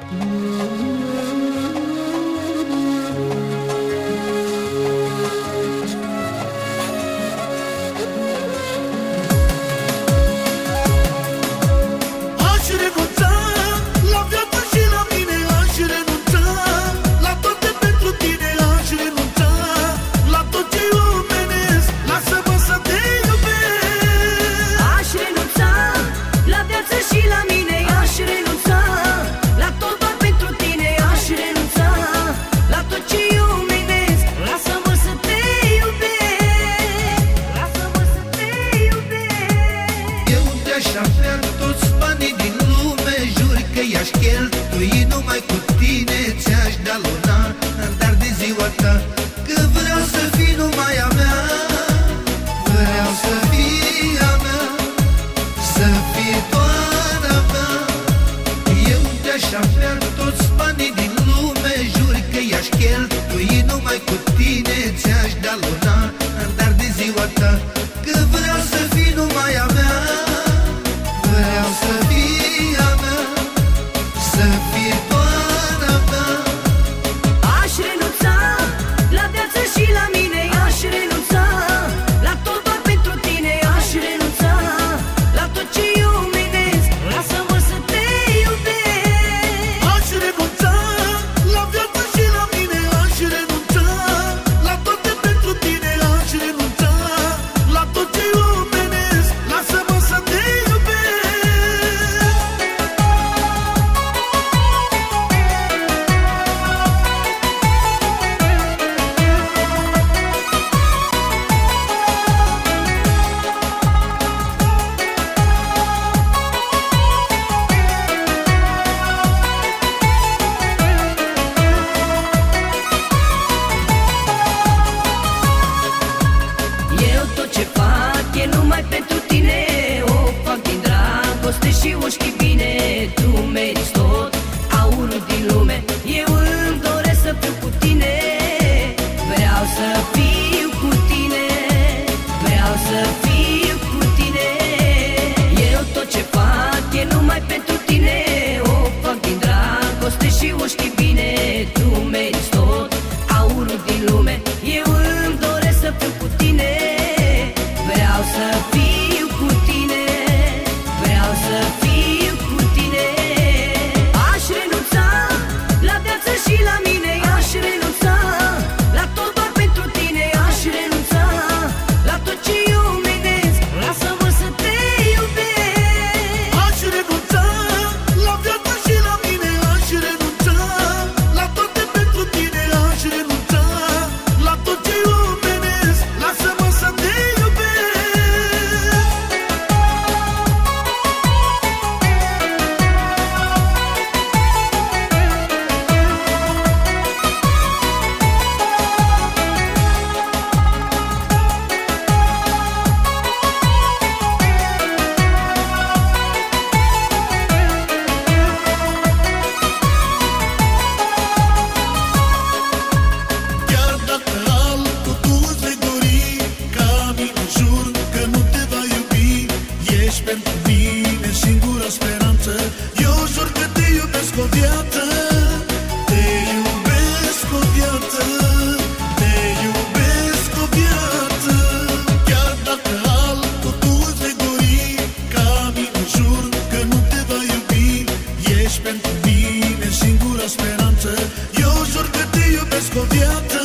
Toți banii din lume, jur că i-aș cheltui numai cu tine, ți-aș da luna, dar de ziua ta, că vreau să fii numai a mea. Vreau să fii a mea, să fii doar a mea. Eu te-aș avea toți banii din lume, jur că i-aș cheltui numai cu tine, ți-aș da luna, dar de ziua ta, că vreau să fii numai a mea. Vreau să fii a mea, să fii doar a mea. Aș renunța la viață și la mine, aș renunța la tot doar pentru tine, aș renunța la tot ce iuminesc, lasă-mă să te iubesc. Aș renunța la viață și la mine, aș renunța la toate pentru tine, aș renunța la tot ce iuminesc, lasă-mă să te iubesc. Eu tot ce fac e numai pentru tine, o fac din dragoste și o știi bine. Tu meriți tot aurul din lume, eu îmi doresc să fiu cu tine. Vreau să fiu cu tine, vreau să fiu cu tine. Eu tot ce fac e numai pentru tine, o fac din dragoste și o știi bine. Tu meriți tot aurul din lume, eu îmi doresc să fiu cu tine. Vreau să fiu cu tine, vreau să fiu cu tine. Aș renunța la viață și la mine, aș renunța la tot doar pentru tine, aș renunța la tot ce iuminesc, lasă-mă să te iubesc. Aș renunța la viață și la mine, aș renunța la toate pentru tine, aș renunța la tot ce iuminesc, lasă-mă să te iubesc. Chiar dacă altul tu îți vei dori, ca mine jur că nu te va iubi. Ești pentru mine singura speranță, eu jur că te iubesc o viață. Te iubesc o viață, te iubesc o viață. Chiar dacă altul tu îți vei dori, ca mine jur că nu te va iubi. Ești pentru mine singura speranță, eu jur că te iubesc o viață.